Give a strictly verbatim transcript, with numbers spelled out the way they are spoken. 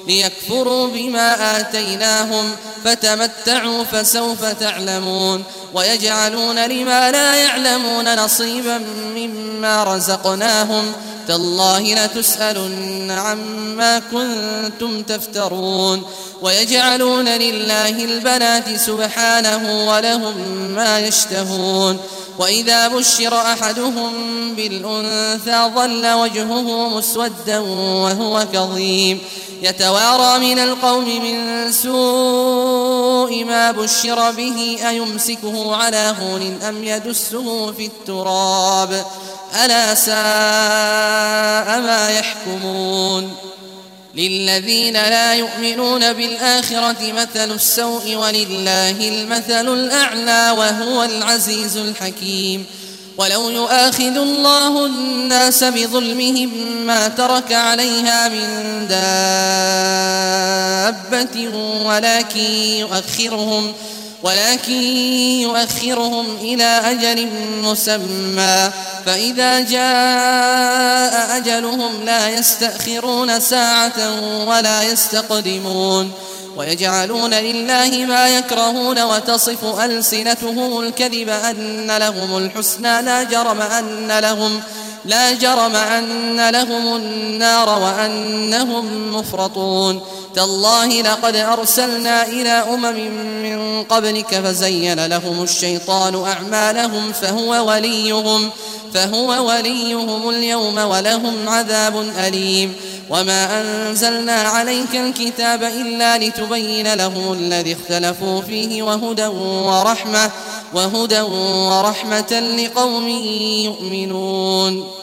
ليكفروا بما آتيناهم فتمتعوا فسوف تعلمون ويجعلون لما لا يعلمون نصيبا مما رزقناهم تالله لتسألن عما كنتم تفترون ويجعلون لله البنات سبحانه ولهم ما يشتهون وإذا بشر أحدهم بالأنثى ظل وجهه مسودا وهو كظيم يتوارى من القوم من سوء ما بشر به أيمسكه على هون أم يدسه في التراب ألا ساء ما يحكمون للذين لا يؤمنون بالآخرة مثل السوء ولله المثل الأعلى وهو العزيز الحكيم ولو يؤاخذ الله الناس بظلمهم ما ترك عليها من دابة ولكن يؤخرهم ولكن يؤخرهم إلى أجل مسمى فإذا جاء أجلهم لا يستأخرون ساعة ولا يستقدمون ويجعلون لله ما يكرهون وتصف ألسنتهم الكذب أن لهم الحسنى لا جرم أن لهم لا جرم أن لهم النار وأنهم مفرطون تالله لقد أرسلنا إلى أمم من قبلك فزين لهم الشيطان أعمالهم فهو وليهم فهو وليهم اليوم ولهم عذاب أليم وما أنزلنا عليك الكتاب إلا لتبين لهم الذي اختلفوا فيه وهدى ورحمة وهدى ورحمة لقوم يؤمنون.